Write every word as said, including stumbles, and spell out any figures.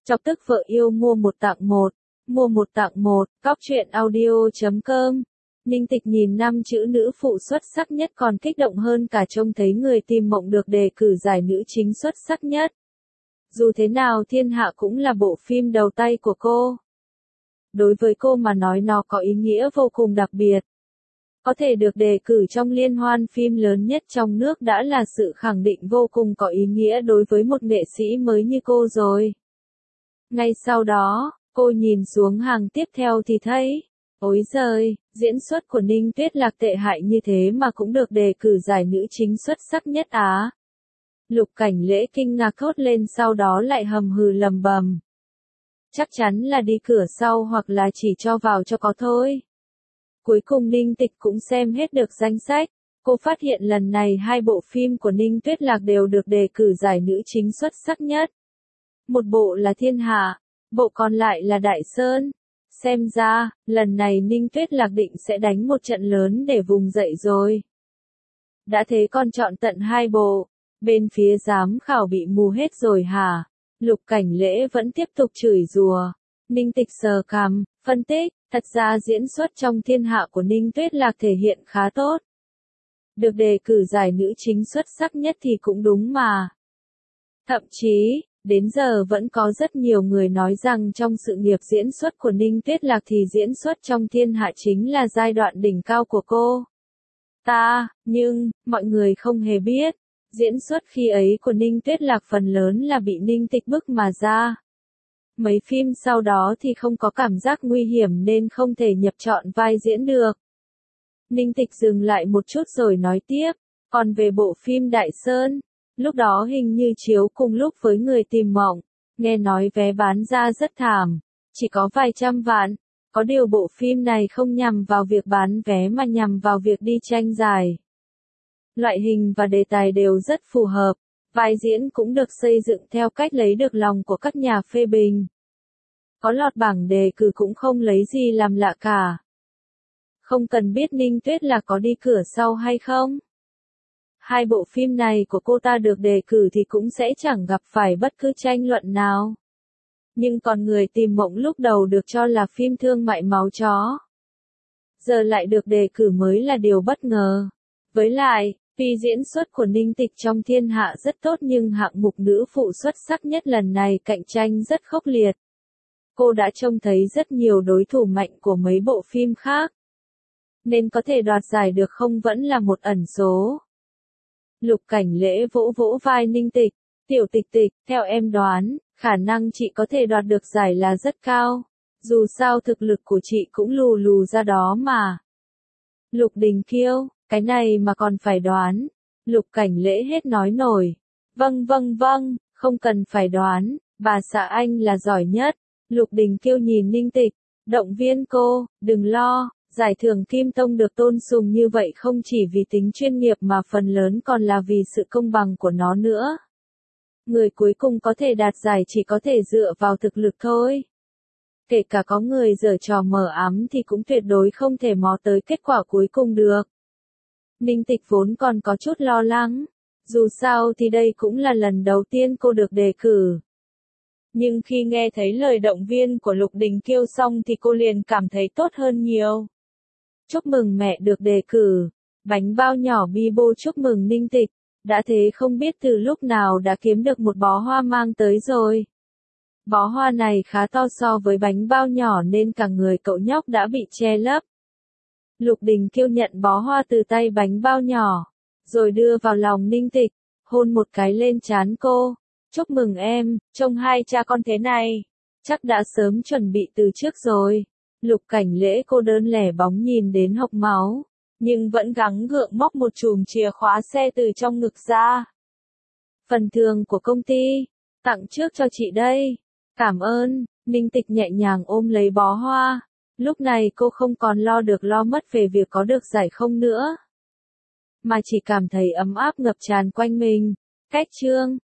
Chọc tức vợ yêu mua một tặng một, mua một tặng một, cóc truyện audio chấm com. Ninh Tịch nhìn năm chữ nữ phụ xuất sắc nhất còn kích động hơn cả trông thấy người tìm mộng được đề cử giải nữ chính xuất sắc nhất. Dù thế nào Thiên Hạ cũng là bộ phim đầu tay của cô. Đối với cô mà nói nó có ý nghĩa vô cùng đặc biệt. Có thể được đề cử trong liên hoan phim lớn nhất trong nước đã là sự khẳng định vô cùng có ý nghĩa đối với một nghệ sĩ mới như cô rồi. Ngay sau đó, cô nhìn xuống hàng tiếp theo thì thấy, ối giời, diễn xuất của Ninh Tuyết Lạc tệ hại như thế mà cũng được đề cử giải nữ chính xuất sắc nhất Á. Lục Cảnh Lễ kinh ngạc thốt lên sau đó lại hầm hừ lầm bầm. Chắc chắn là đi cửa sau hoặc là chỉ cho vào cho có thôi. Cuối cùng Ninh Tịch cũng xem hết được danh sách, cô phát hiện lần này hai bộ phim của Ninh Tuyết Lạc đều được đề cử giải nữ chính xuất sắc nhất. Một bộ là Thiên Hạ, bộ còn lại là Đại Sơn. Xem ra, lần này Ninh Tuyết Lạc định sẽ đánh một trận lớn để vùng dậy rồi. Đã thế con chọn tận hai bộ, bên phía giám khảo bị mù hết rồi hả? Lục Cảnh Lễ vẫn tiếp tục chửi rủa. Ninh Tịch sờ cằm, phân tích, thật ra diễn xuất trong Thiên Hạ của Ninh Tuyết Lạc thể hiện khá tốt. Được đề cử giải nữ chính xuất sắc nhất thì cũng đúng mà. Thậm chí, đến giờ vẫn có rất nhiều người nói rằng trong sự nghiệp diễn xuất của Ninh Tuyết Lạc thì diễn xuất trong Thiên Hạ chính là giai đoạn đỉnh cao của cô. Ta, nhưng, mọi người không hề biết, diễn xuất khi ấy của Ninh Tuyết Lạc phần lớn là bị Ninh Tịch bức mà ra. Mấy phim sau đó thì không có cảm giác nguy hiểm nên không thể nhập trọn vai diễn được. Ninh Tịch dừng lại một chút rồi nói tiếp, còn về bộ phim Đại Sơn, lúc đó hình như chiếu cùng lúc với Người Tìm Mộng, nghe nói vé bán ra rất thảm, chỉ có vài trăm vạn, có điều bộ phim này không nhằm vào việc bán vé mà nhằm vào việc đi tranh giải. Loại hình và đề tài đều rất phù hợp, vai diễn cũng được xây dựng theo cách lấy được lòng của các nhà phê bình. Có lọt bảng đề cử cũng không lấy gì làm lạ cả. Không cần biết Ninh Tuyết Lạc có đi cửa sau hay không. Hai bộ phim này của cô ta được đề cử thì cũng sẽ chẳng gặp phải bất cứ tranh luận nào. Nhưng còn Người Tìm Mộng lúc đầu được cho là phim thương mại máu chó. Giờ lại được đề cử mới là điều bất ngờ. Với lại, vì diễn xuất của Ninh Tịch trong Thiên Hạ rất tốt nhưng hạng mục nữ phụ xuất sắc nhất lần này cạnh tranh rất khốc liệt. Cô đã trông thấy rất nhiều đối thủ mạnh của mấy bộ phim khác. Nên có thể đoạt giải được không vẫn là một ẩn số. Lục Cảnh Lễ vỗ vỗ vai Ninh Tịch, tiểu Tịch Tịch, theo em đoán, khả năng chị có thể đoạt được giải là rất cao. Dù sao thực lực của chị cũng lù lù ra đó mà. Lục Đình Kiêu, cái này mà còn phải đoán. Lục Cảnh Lễ hết nói nổi. Vâng vâng vâng, không cần phải đoán, bà xã anh là giỏi nhất. Lục Đình Kiêu nhìn Ninh Tịch, động viên cô, đừng lo, giải thưởng Kim Tông được tôn sùng như vậy không chỉ vì tính chuyên nghiệp mà phần lớn còn là vì sự công bằng của nó nữa. Người cuối cùng có thể đạt giải chỉ có thể dựa vào thực lực thôi. Kể cả có người giở trò mờ ám thì cũng tuyệt đối không thể mò tới kết quả cuối cùng được. Ninh Tịch vốn còn có chút lo lắng. Dù sao thì đây cũng là lần đầu tiên cô được đề cử. Nhưng khi nghe thấy lời động viên của Lục Đình Kiêu xong thì cô liền cảm thấy tốt hơn nhiều. Chúc mừng mẹ được đề cử. Bánh bao nhỏ Bibo chúc mừng Ninh Tịch. Đã thế không biết từ lúc nào đã kiếm được một bó hoa mang tới rồi. Bó hoa này khá to so với bánh bao nhỏ nên cả người cậu nhóc đã bị che lấp. Lục Đình Kiêu nhận bó hoa từ tay bánh bao nhỏ, rồi đưa vào lòng Ninh Tịch, hôn một cái lên trán cô. Chúc mừng em, trông hai cha con thế này, chắc đã sớm chuẩn bị từ trước rồi. Lục Cảnh Lễ cô đơn lẻ bóng nhìn đến hộc máu, nhưng vẫn gắng gượng móc một chùm chìa khóa xe từ trong ngực ra. Phần thưởng của công ty, tặng trước cho chị đây. Cảm ơn, Ninh Tịch nhẹ nhàng ôm lấy bó hoa. Lúc này cô không còn lo được lo mất về việc có được giải không nữa. Mà chỉ cảm thấy ấm áp ngập tràn quanh mình. Cách chương